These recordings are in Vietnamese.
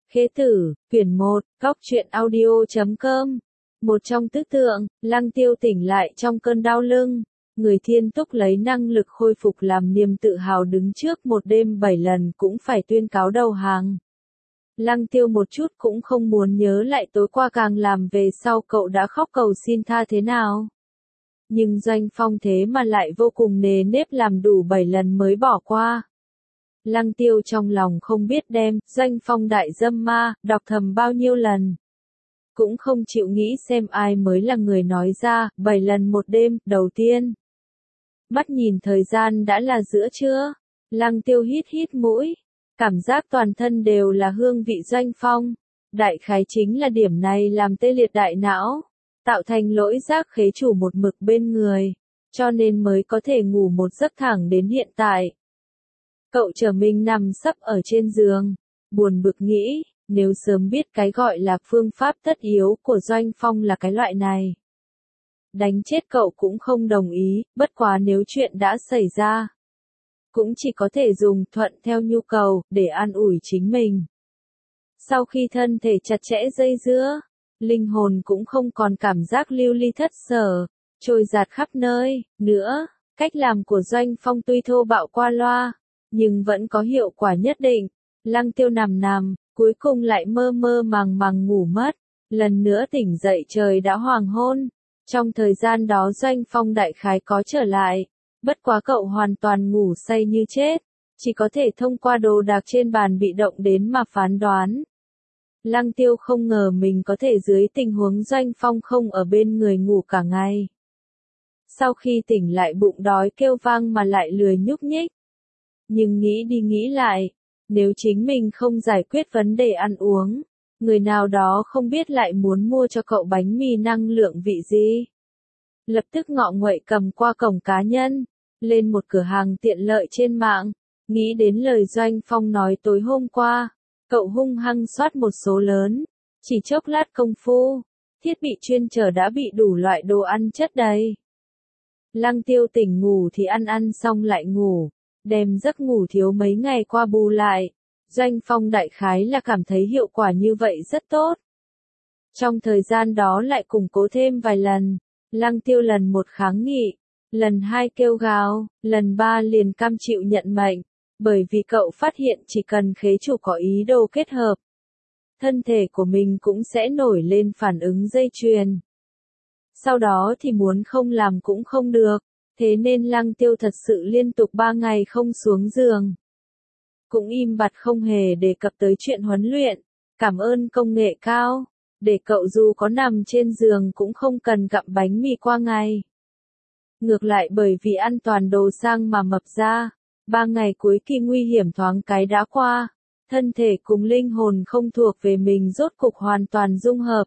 Khế tử, quyển 1, góc truyện audio.com. Một trong tứ tượng, Lăng Tiêu tỉnh lại trong cơn đau lưng. Người Thiên Túc lấy năng lực khôi phục làm niềm tự hào đứng trước một đêm 7 lần cũng phải tuyên cáo đầu hàng. Lăng Tiêu một chút cũng không muốn nhớ lại tối qua càng làm về sau cậu đã khóc cầu xin tha thế nào. Nhưng Doanh Phong thế mà lại vô cùng nề nếp làm đủ 7 lần mới bỏ qua. Lăng Tiêu trong lòng không biết đem Doanh Phong đại dâm ma đọc thầm bao nhiêu lần. Cũng không chịu nghĩ xem ai mới là người nói ra 7 lần một đêm đầu tiên. Mắt nhìn thời gian đã là giữa trưa. Lăng Tiêu hít hít mũi. Cảm giác toàn thân đều là hương vị Doanh Phong. Đại khái chính là điểm này làm tê liệt đại não. Tạo thành lỗi giác khế chủ một mực bên người. Cho nên mới có thể ngủ một giấc thẳng đến hiện tại. Cậu trở mình nằm sấp ở trên giường. Buồn bực nghĩ, nếu sớm biết cái gọi là phương pháp tất yếu của Doanh Phong là cái loại này. Đánh chết cậu cũng không đồng ý, bất quá nếu chuyện đã xảy ra. Cũng chỉ có thể dùng thuận theo nhu cầu, để an ủi chính mình. Sau khi thân thể chặt chẽ dây dưa, linh hồn cũng không còn cảm giác lưu ly thất sở, trôi dạt khắp nơi, nữa. Cách làm của Doanh Phong tuy thô bạo qua loa, nhưng vẫn có hiệu quả nhất định. Lăng Tiêu nằm, cuối cùng lại mơ mơ màng ngủ mất. Lần nữa tỉnh dậy trời đã hoàng hôn. Trong thời gian đó Doanh Phong đại khái có trở lại. Bất quá cậu hoàn toàn ngủ say như chết. Chỉ có thể thông qua đồ đạc trên bàn bị động đến mà phán đoán. Lăng Tiêu không ngờ mình có thể dưới tình huống Doanh Phong không ở bên người ngủ cả ngày. Sau khi tỉnh lại bụng đói kêu vang mà lại lười nhúc nhích. Nhưng nghĩ đi nghĩ lại, nếu chính mình không giải quyết vấn đề ăn uống, người nào đó không biết lại muốn mua cho cậu bánh mì năng lượng vị gì. Lập tức ngọ nguậy cầm qua cổng cá nhân, lên một cửa hàng tiện lợi trên mạng, nghĩ đến lời Doanh Phong nói tối hôm qua, cậu hung hăng soát một số lớn, chỉ chốc lát công phu, thiết bị chuyên chở đã bị đủ loại đồ ăn chất đầy. Lăng Tiêu tỉnh ngủ thì ăn xong lại ngủ. Đem giấc ngủ thiếu mấy ngày qua bù lại, Doanh Phong đại khái là cảm thấy hiệu quả như vậy rất tốt. Trong thời gian đó lại củng cố thêm vài lần, Lăng Tiêu lần 1 kháng nghị, lần 2 kêu gào, lần 3 liền cam chịu nhận mệnh, bởi vì cậu phát hiện chỉ cần khế chủ có ý đồ kết hợp, thân thể của mình cũng sẽ nổi lên phản ứng dây chuyền. Sau đó thì muốn không làm cũng không được. Thế nên Lăng Tiêu thật sự liên tục 3 ngày không xuống giường. Cũng im bặt không hề đề cập tới chuyện huấn luyện, cảm ơn công nghệ cao, để cậu dù có nằm trên giường cũng không cần gặm bánh mì qua ngày. Ngược lại bởi vì ăn toàn đồ sang mà mập ra, 3 ngày cuối kỳ nguy hiểm thoáng cái đã qua, thân thể cùng linh hồn không thuộc về mình rốt cục hoàn toàn dung hợp.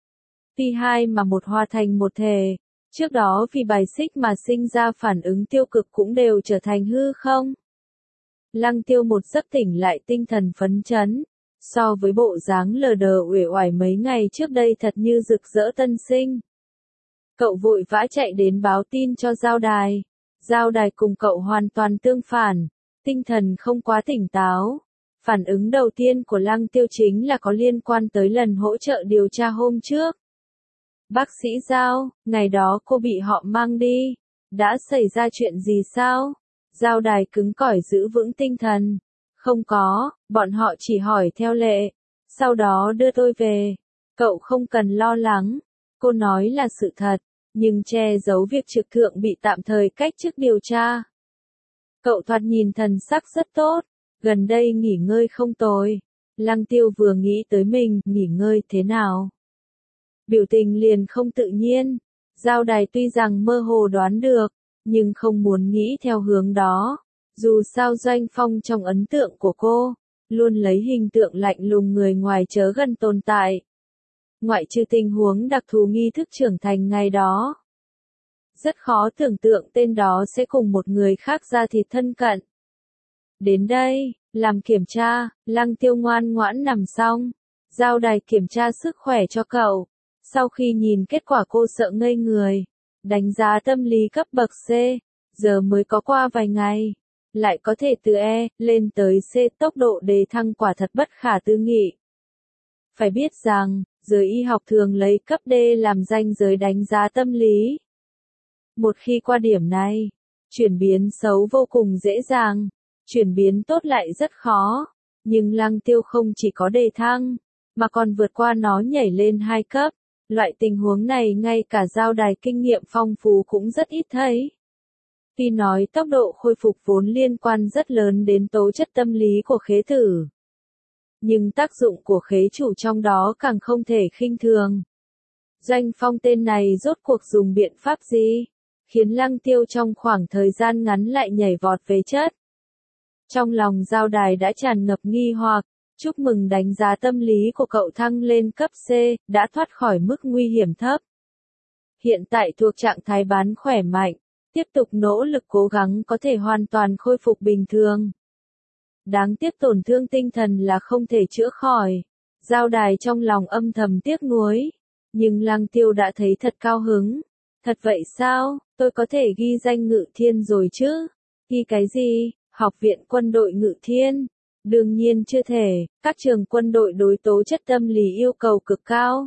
Tuy hai mà một hòa thành một thể. Trước đó vì bài xích mà sinh ra phản ứng tiêu cực cũng đều trở thành hư không. Lăng Tiêu một giấc tỉnh lại tinh thần phấn chấn, so với bộ dáng lờ đờ uể oải mấy ngày trước đây thật như rực rỡ tân sinh. Cậu vội vã chạy đến báo tin cho Giao Đài. Giao Đài cùng cậu hoàn toàn tương phản, tinh thần không quá tỉnh táo. Phản ứng đầu tiên của Lăng Tiêu chính là có liên quan tới lần hỗ trợ điều tra hôm trước. Bác sĩ Giao, ngày đó cô bị họ mang đi. Đã xảy ra chuyện gì sao? Giao Đài cứng cỏi giữ vững tinh thần. Không có, bọn họ chỉ hỏi theo lệ. Sau đó đưa tôi về. Cậu không cần lo lắng. Cô nói là sự thật, nhưng che giấu việc trực thượng bị tạm thời cách chức điều tra. Cậu thoạt nhìn thần sắc rất tốt. Gần đây nghỉ ngơi không tồi. Lăng Tiêu vừa nghĩ tới mình, nghỉ ngơi thế nào? Biểu tình liền không tự nhiên. Giao Đài tuy rằng mơ hồ đoán được, nhưng không muốn nghĩ theo hướng đó. Dù sao Doanh Phong trong ấn tượng của cô, luôn lấy hình tượng lạnh lùng người ngoài chớ gần tồn tại. Ngoại trừ tình huống đặc thù nghi thức trưởng thành ngày đó. Rất khó tưởng tượng tên đó sẽ cùng một người khác ra thịt thân cận. Đến đây, làm kiểm tra, Lăng Tiêu ngoan ngoãn nằm xong. Giao Đài kiểm tra sức khỏe cho cậu. Sau khi nhìn kết quả cô sợ ngây người. Đánh giá tâm lý cấp bậc C. Giờ mới có qua vài ngày. Lại có thể từ E lên tới C, tốc độ đề thăng quả thật bất khả tư nghị. Phải biết rằng, giới y học thường lấy cấp D làm ranh giới đánh giá tâm lý. Một khi qua điểm này, chuyển biến xấu vô cùng dễ dàng, chuyển biến tốt lại rất khó. Nhưng Lăng Tiêu không chỉ có đề thăng, mà còn vượt qua nó nhảy lên 2 cấp. Loại tình huống này ngay cả Giao Đài kinh nghiệm phong phú cũng rất ít thấy. Tuy nói tốc độ khôi phục vốn liên quan rất lớn đến tố chất tâm lý của khế tử. Nhưng tác dụng của khế chủ trong đó càng không thể khinh thường. Doanh Phong tên này rốt cuộc dùng biện pháp gì, khiến Lăng Tiêu trong khoảng thời gian ngắn lại nhảy vọt về chất. Trong lòng Giao Đài đã tràn ngập nghi hoặc, chúc mừng đánh giá tâm lý của cậu thăng lên cấp C, đã thoát khỏi mức nguy hiểm thấp. Hiện tại thuộc trạng thái bán khỏe mạnh, tiếp tục nỗ lực cố gắng có thể hoàn toàn khôi phục bình thường. Đáng tiếc tổn thương tinh thần là không thể chữa khỏi. Giao Đài trong lòng âm thầm tiếc nuối. Nhưng Lăng Tiêu đã thấy thật cao hứng. Thật vậy sao, tôi có thể ghi danh Ngự Thiên rồi chứ? Ghi cái gì? Học viện quân đội Ngự Thiên? Đương nhiên chưa thể, các trường quân đội đối tố chất tâm lý yêu cầu cực cao.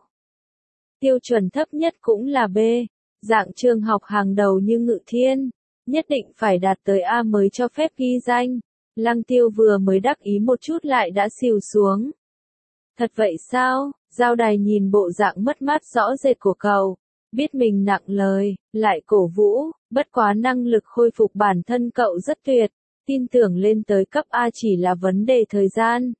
Tiêu chuẩn thấp nhất cũng là B, dạng trường học hàng đầu như Ngự Thiên, nhất định phải đạt tới A mới cho phép ghi danh. Lăng Tiêu vừa mới đắc ý một chút lại đã xìu xuống. Thật vậy sao? Giao Đài nhìn bộ dạng mất mát rõ rệt của cậu, biết mình nặng lời, lại cổ vũ, bất quá năng lực khôi phục bản thân cậu rất tuyệt, tin tưởng lên tới cấp A chỉ là vấn đề thời gian.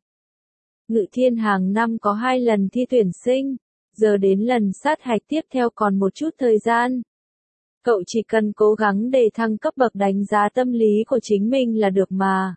Ngự Thiên hàng năm có 2 lần thi tuyển sinh, giờ đến lần sát hạch tiếp theo còn một chút thời gian. Cậu chỉ cần cố gắng để thăng cấp bậc đánh giá tâm lý của chính mình là được mà.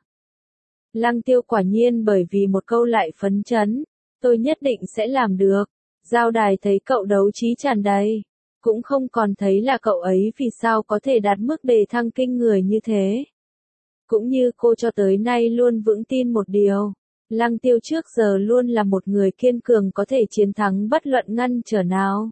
Lăng Tiêu quả nhiên bởi vì một câu lại phấn chấn, tôi nhất định sẽ làm được. Giao Đài thấy cậu đấu trí tràn đầy, cũng không còn thấy là cậu ấy vì sao có thể đạt mức đề thăng kinh người như thế. Cũng như cô cho tới nay luôn vững tin một điều, Lăng Tiêu trước giờ luôn là một người kiên cường có thể chiến thắng bất luận ngăn trở nào.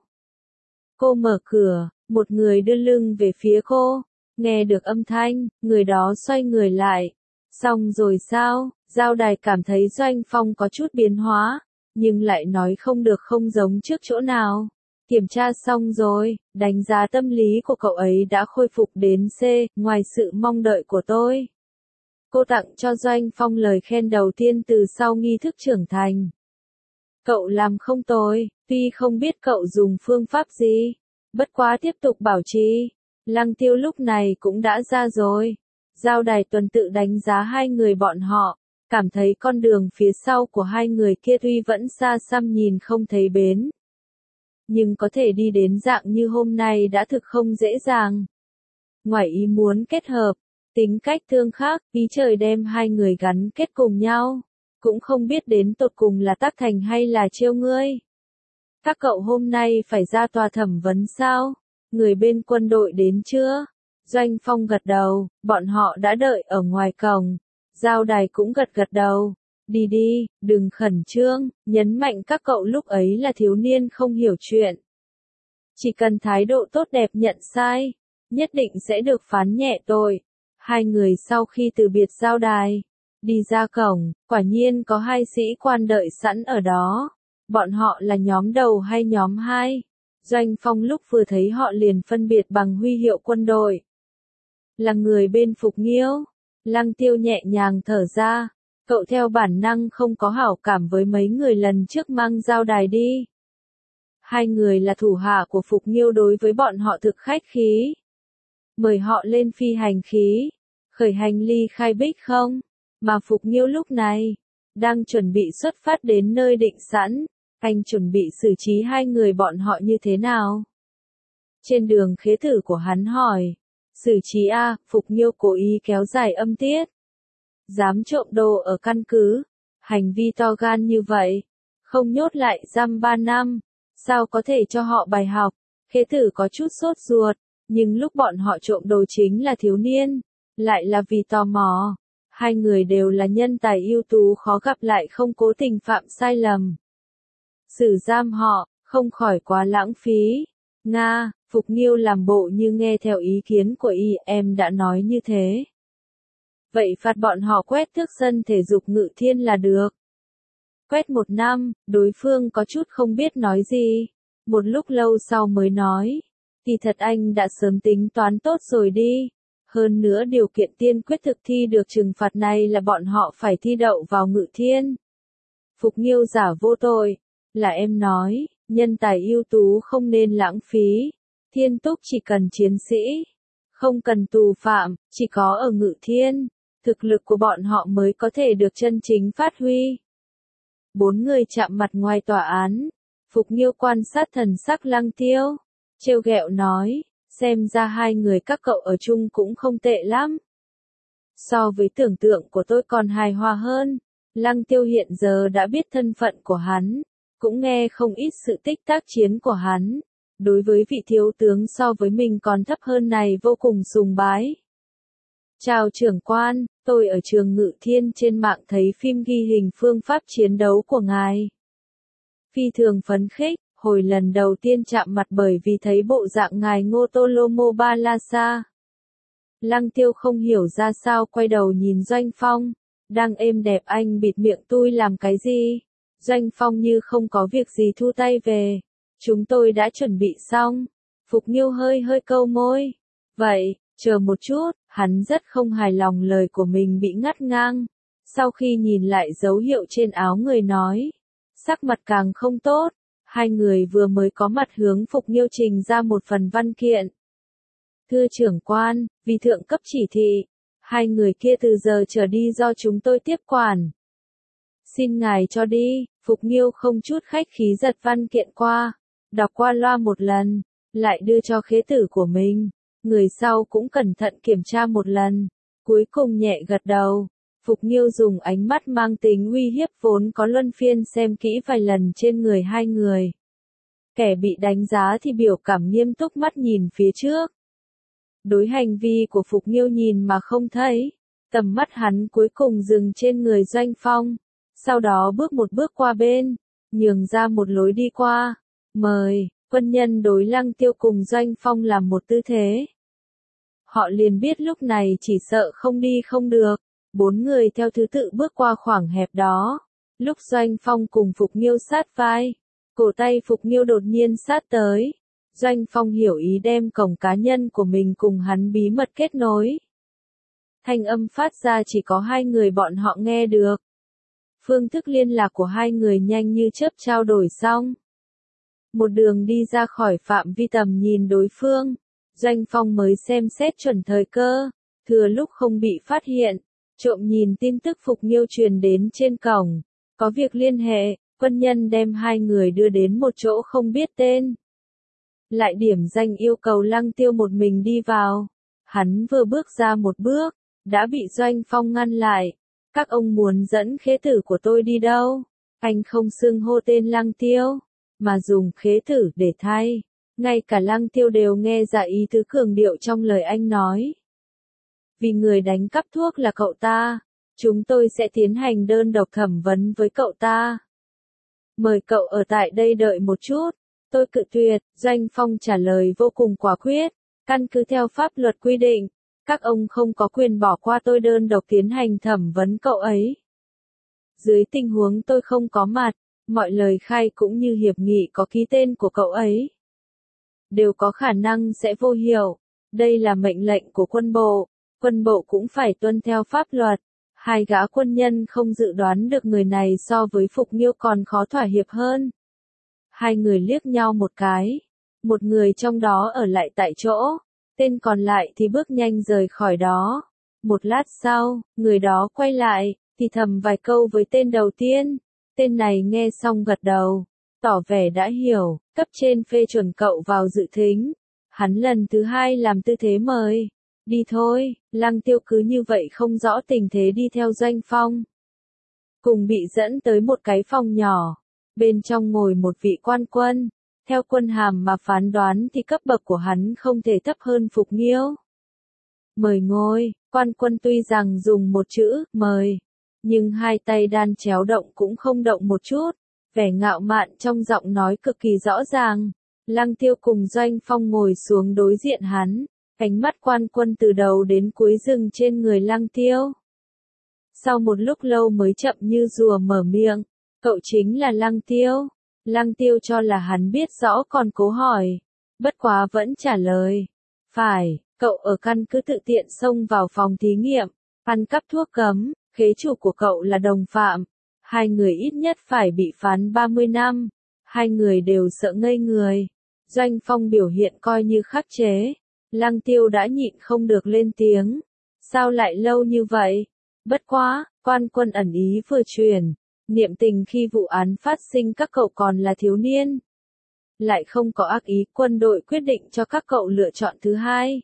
Cô mở cửa, một người đưa lưng về phía cô, nghe được âm thanh, người đó xoay người lại. Xong rồi sao? Giao Đài cảm thấy Doanh Phong có chút biến hóa, nhưng lại nói không được không giống trước chỗ nào. Kiểm tra xong rồi, đánh giá tâm lý của cậu ấy đã khôi phục đến C, ngoài sự mong đợi của tôi. Cô tặng cho Doanh Phong lời khen đầu tiên từ sau nghi thức trưởng thành. Cậu làm không tồi, tuy không biết cậu dùng phương pháp gì, bất quá tiếp tục bảo trì. Lăng Tiêu lúc này cũng đã ra rồi. Giao Đài tuần tự đánh giá hai người bọn họ, cảm thấy con đường phía sau của hai người kia tuy vẫn xa xăm nhìn không thấy bến, nhưng có thể đi đến dạng như hôm nay đã thực không dễ dàng. Ngoài ý muốn kết hợp, tính cách tương khác, ý trời đem hai người gắn kết cùng nhau, cũng không biết đến tột cùng là tác thành hay là trêu ngươi. Các cậu hôm nay phải ra tòa thẩm vấn sao? Người bên quân đội đến chưa? Doanh Phong gật đầu, bọn họ đã đợi ở ngoài cổng. Giao Đài cũng gật gật đầu. Đi đi, đừng khẩn trương, nhấn mạnh các cậu lúc ấy là thiếu niên không hiểu chuyện. Chỉ cần thái độ tốt đẹp nhận sai, nhất định sẽ được phán nhẹ tội. Hai người sau khi từ biệt Giao Đài, đi ra cổng, quả nhiên có hai sĩ quan đợi sẵn ở đó. Bọn họ là nhóm đầu hay nhóm 2? Doanh Phong lúc vừa thấy họ liền phân biệt bằng huy hiệu quân đội. Là người bên Phục Nghiêu. Lăng Tiêu nhẹ nhàng thở ra. Cậu theo bản năng không có hảo cảm với mấy người lần trước mang Giao Đài đi. Hai người là thủ hạ của Phục Nghiêu, đối với bọn họ thực khách khí. Mời họ lên phi hành khí, khởi hành ly khai Bích không? Mà Phục Nghiêu lúc này đang chuẩn bị xuất phát đến nơi định sẵn. Anh chuẩn bị xử trí hai người bọn họ như thế nào? Trên đường khế thử của hắn hỏi. Xử trí A, Phục Nghiêu cố ý kéo dài âm tiết. Dám trộm đồ ở căn cứ. Hành vi to gan như vậy. Không nhốt lại giam 3 năm. Sao có thể cho họ bài học? Khế thử có chút sốt ruột. Nhưng lúc bọn họ trộm đồ chính là thiếu niên. Lại là vì tò mò. Hai người đều là nhân tài ưu tú khó gặp lại không cố tình phạm sai lầm. Xử giam họ, không khỏi quá lãng phí. Nga, Phục Nghiêu làm bộ như nghe theo ý kiến của em đã nói như thế. Vậy phạt bọn họ quét tước sân thể dục Ngự Thiên là được. Quét 1 năm, đối phương có chút không biết nói gì. Một lúc lâu sau mới nói, kỳ thật anh đã sớm tính toán tốt rồi đi. Hơn nữa điều kiện tiên quyết thực thi được trừng phạt này là bọn họ phải thi đậu vào Ngự Thiên. Phục Nghiêu giả vô tội, là em nói, nhân tài ưu tú không nên lãng phí. Thiên Túc chỉ cần chiến sĩ, không cần tù phạm, chỉ có ở Ngự Thiên, thực lực của bọn họ mới có thể được chân chính phát huy. 4 người chạm mặt ngoài tòa án. Phục Nghiêu quan sát thần sắc Lăng Tiêu, trêu ghẹo nói, xem ra hai người các cậu ở chung cũng không tệ lắm. So với tưởng tượng của tôi còn hài hòa hơn. Lăng Tiêu hiện giờ đã biết thân phận của hắn, cũng nghe không ít sự tích tác chiến của hắn. Đối với vị thiếu tướng so với mình còn thấp hơn này vô cùng sùng bái. Chào trưởng quan, tôi ở trường Ngự Thiên trên mạng thấy phim ghi hình phương pháp chiến đấu của ngài. Phi thường phấn khích, hồi lần đầu tiên chạm mặt bởi vì thấy bộ dạng ngài Ngô Tolomo Balasa. Lăng Tiêu không hiểu ra sao quay đầu nhìn Doanh Phong, đang êm đẹp anh bịt miệng tui làm cái gì? Doanh Phong như không có việc gì thu tay về. Chúng tôi đã chuẩn bị xong. Phục Nghiêu hơi câu môi. Vậy, chờ một chút, hắn rất không hài lòng lời của mình bị ngắt ngang. Sau khi nhìn lại dấu hiệu trên áo người nói, sắc mặt càng không tốt. Hai người vừa mới có mặt hướng Phục Nghiêu trình ra một phần văn kiện. Thưa trưởng quan, vì thượng cấp chỉ thị, hai người kia từ giờ trở đi do chúng tôi tiếp quản. Xin ngài cho đi. Phục Nghiêu không chút khách khí giật văn kiện qua, đọc qua loa một lần, lại đưa cho khế tử của mình. Người sau cũng cẩn thận kiểm tra một lần, cuối cùng nhẹ gật đầu. Phục Nghiêu dùng ánh mắt mang tính uy hiếp vốn có luân phiên xem kỹ vài lần trên người hai người. Kẻ bị đánh giá thì biểu cảm nghiêm túc mắt nhìn phía trước. Đối hành vi của Phục Nghiêu nhìn mà không thấy, tầm mắt hắn cuối cùng dừng trên người Doanh Phong, sau đó bước một bước qua bên, nhường ra một lối đi qua. Mời, quân nhân đối Lăng Tiêu cùng Doanh Phong làm một tư thế. Họ liền biết lúc này chỉ sợ không đi không được. 4 người theo thứ tự bước qua khoảng hẹp đó. Lúc Doanh Phong cùng Phục Nghiêu sát vai, cổ tay Phục Nghiêu đột nhiên sát tới. Doanh Phong hiểu ý đem cổng cá nhân của mình cùng hắn bí mật kết nối. Thanh âm phát ra chỉ có hai người bọn họ nghe được. Phương thức liên lạc của hai người nhanh như chớp trao đổi xong. Một đường đi ra khỏi phạm vi tầm nhìn đối phương, Doanh Phong mới xem xét chuẩn thời cơ, thừa lúc không bị phát hiện, trộm nhìn tin tức Phục Nghiêu truyền đến trên cổng, có việc liên hệ, quân nhân đem hai người đưa đến một chỗ không biết tên. Lại điểm danh yêu cầu Lăng Tiêu một mình đi vào, hắn vừa bước ra một bước, đã bị Doanh Phong ngăn lại. Các ông muốn dẫn khế tử của tôi đi đâu? Anh không xưng hô tên Lăng Tiêu, mà dùng khế tử để thay. Ngay cả Lăng Tiêu đều nghe ra ý tứ cường điệu trong lời anh nói. Vì người đánh cắp thuốc là cậu ta, chúng tôi sẽ tiến hành đơn độc thẩm vấn với cậu ta. Mời cậu ở tại đây đợi một chút. Tôi cự tuyệt. Doanh Phong trả lời vô cùng quả quyết. Căn cứ theo pháp luật quy định, các ông không có quyền bỏ qua tôi đơn độc tiến hành thẩm vấn cậu ấy. Dưới tình huống tôi không có mặt, mọi lời khai cũng như hiệp nghị có ký tên của cậu ấy đều có khả năng sẽ vô hiệu. Đây là mệnh lệnh của quân bộ cũng phải tuân theo pháp luật. Hai gã quân nhân không dự đoán được người này so với Phục Nghiêu còn khó thỏa hiệp hơn. Hai người liếc nhau một cái, một người trong đó ở lại tại chỗ, tên còn lại thì bước nhanh rời khỏi đó. Một lát sau, người đó quay lại, thì thầm vài câu với tên đầu tiên. Tên này nghe xong gật đầu, tỏ vẻ đã hiểu, cấp trên phê chuẩn cậu vào dự thính. Hắn lần thứ hai làm tư thế mời. Đi thôi. Lăng Tiêu cứ như vậy không rõ tình thế đi theo Doanh Phong. Cùng bị dẫn tới một cái phòng nhỏ. Bên trong ngồi một vị quan quân. Theo quân hàm mà phán đoán thì cấp bậc của hắn không thể thấp hơn Phục Nghiêu. Mời ngồi. Quan quân tuy rằng dùng một chữ mời, nhưng hai tay đan chéo động cũng không động một chút. Vẻ ngạo mạn trong giọng nói cực kỳ rõ ràng. Lăng Tiêu cùng Doanh Phong ngồi xuống đối diện hắn. Ánh mắt quan quân từ đầu đến cuối dừng trên người Lăng Tiêu. Sau một lúc lâu mới chậm như rùa mở miệng. Cậu chính là Lăng Tiêu. Lăng Tiêu cho là hắn biết rõ còn cố hỏi. Bất quá vẫn trả lời. Phải, cậu ở căn cứ tự tiện xông vào phòng thí nghiệm, ăn cắp thuốc cấm, khế chủ của cậu là đồng phạm. Hai người ít nhất phải bị phán 30 năm. Hai người đều sợ ngây người. Doanh Phong biểu hiện coi như khắc chế. Lăng Tiêu đã nhịn không được lên tiếng. Sao lại lâu như vậy? Bất quá, quan quân ẩn ý vừa truyền. Niệm tình khi vụ án phát sinh các cậu còn là thiếu niên. Lại không có ác ý, quân đội quyết định cho các cậu lựa chọn thứ hai.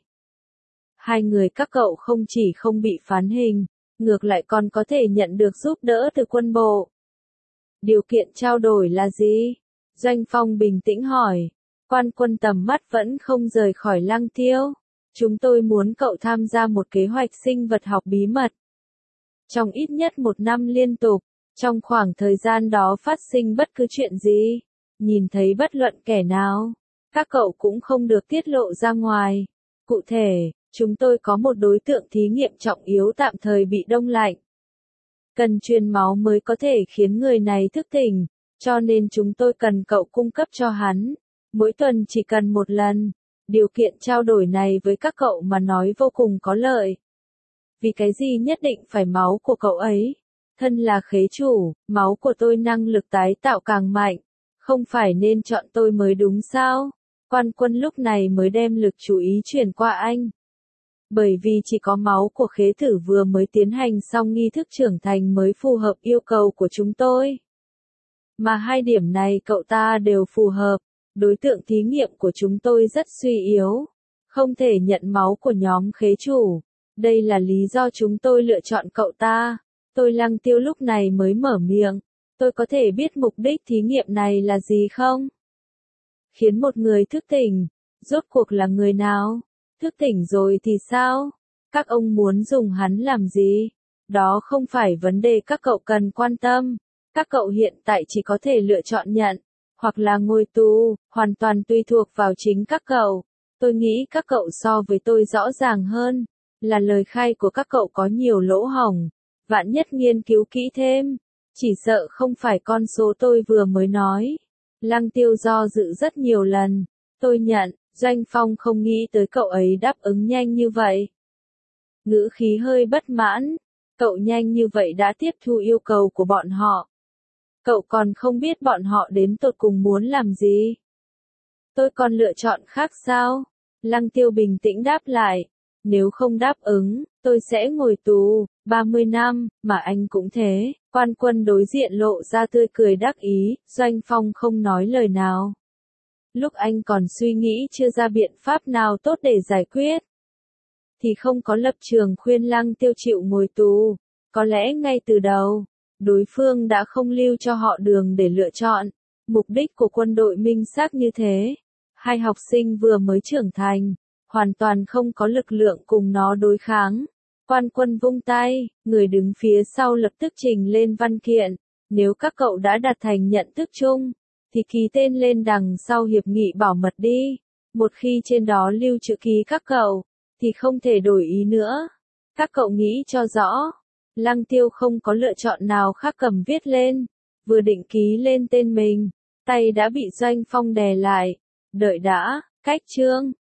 Hai người các cậu không chỉ không bị phán hình, ngược lại còn có thể nhận được giúp đỡ từ quân bộ. Điều kiện trao đổi là gì? Doanh Phong bình tĩnh hỏi. Quan quân tầm mắt vẫn không rời khỏi Lăng Tiêu. Chúng tôi muốn cậu tham gia một kế hoạch sinh vật học bí mật. Trong ít nhất 1 năm liên tục, trong khoảng thời gian đó phát sinh bất cứ chuyện gì, nhìn thấy bất luận kẻ nào, các cậu cũng không được tiết lộ ra ngoài. Cụ thể, chúng tôi có một đối tượng thí nghiệm trọng yếu tạm thời bị đông lạnh. Cần truyền máu mới có thể khiến người này thức tỉnh, cho nên chúng tôi cần cậu cung cấp cho hắn. Mỗi tuần chỉ cần 1 lần. Điều kiện trao đổi này với các cậu mà nói vô cùng có lợi. Vì cái gì nhất định phải máu của cậu ấy? Thân là khế chủ, máu của tôi năng lực tái tạo càng mạnh. Không phải nên chọn tôi mới đúng sao? Quan quân lúc này mới đem lực chú ý chuyển qua anh. Bởi vì chỉ có máu của khế tử vừa mới tiến hành xong nghi thức trưởng thành mới phù hợp yêu cầu của chúng tôi. Mà hai điểm này cậu ta đều phù hợp. Đối tượng thí nghiệm của chúng tôi rất suy yếu. Không thể nhận máu của nhóm khế chủ. Đây là lý do chúng tôi lựa chọn cậu ta. Tôi Lăng Tiêu lúc này mới mở miệng. Tôi có thể biết mục đích thí nghiệm này là gì không? Khiến một người thức tỉnh. Rốt cuộc là người nào? Thức tỉnh rồi thì sao? Các ông muốn dùng hắn làm gì? Đó không phải vấn đề các cậu cần quan tâm. Các cậu hiện tại chỉ có thể lựa chọn nhận, hoặc là ngồi tù, hoàn toàn tùy thuộc vào chính các cậu. Tôi nghĩ các cậu so với tôi rõ ràng hơn, là lời khai của các cậu có nhiều lỗ hổng. Vạn nhất nghiên cứu kỹ thêm, chỉ sợ không phải con số tôi vừa mới nói. Lăng Tiêu do dự rất nhiều lần. Tôi nhận, Doanh Phong không nghĩ tới cậu ấy đáp ứng nhanh như vậy. Ngữ khí hơi bất mãn. Cậu nhanh như vậy đã tiếp thu yêu cầu của bọn họ. Cậu còn không biết bọn họ đến tột cùng muốn làm gì. Tôi còn lựa chọn khác sao? Lăng Tiêu bình tĩnh đáp lại. Nếu không đáp ứng, tôi sẽ ngồi tù, 30 năm, mà anh cũng thế. Quan quân đối diện lộ ra tươi cười đắc ý, Doanh Phong không nói lời nào. Lúc anh còn suy nghĩ chưa ra biện pháp nào tốt để giải quyết, thì không có lập trường khuyên Lăng Tiêu chịu ngồi tù. Có lẽ ngay từ đầu, đối phương đã không lưu cho họ đường để lựa chọn. Mục đích của quân đội minh xác như thế. Hai học sinh vừa mới trưởng thành, hoàn toàn không có lực lượng cùng nó đối kháng. Quan quân vung tay, người đứng phía sau lập tức trình lên văn kiện. Nếu các cậu đã đạt thành nhận thức chung, thì ký tên lên đằng sau hiệp nghị bảo mật đi. Một khi trên đó lưu chữ ký các cậu, thì không thể đổi ý nữa. Các cậu nghĩ cho rõ. Lăng Tiêu không có lựa chọn nào khác cầm viết lên. Vừa định ký lên tên mình, tay đã bị Doanh Phong đè lại. Đợi đã, cách chương.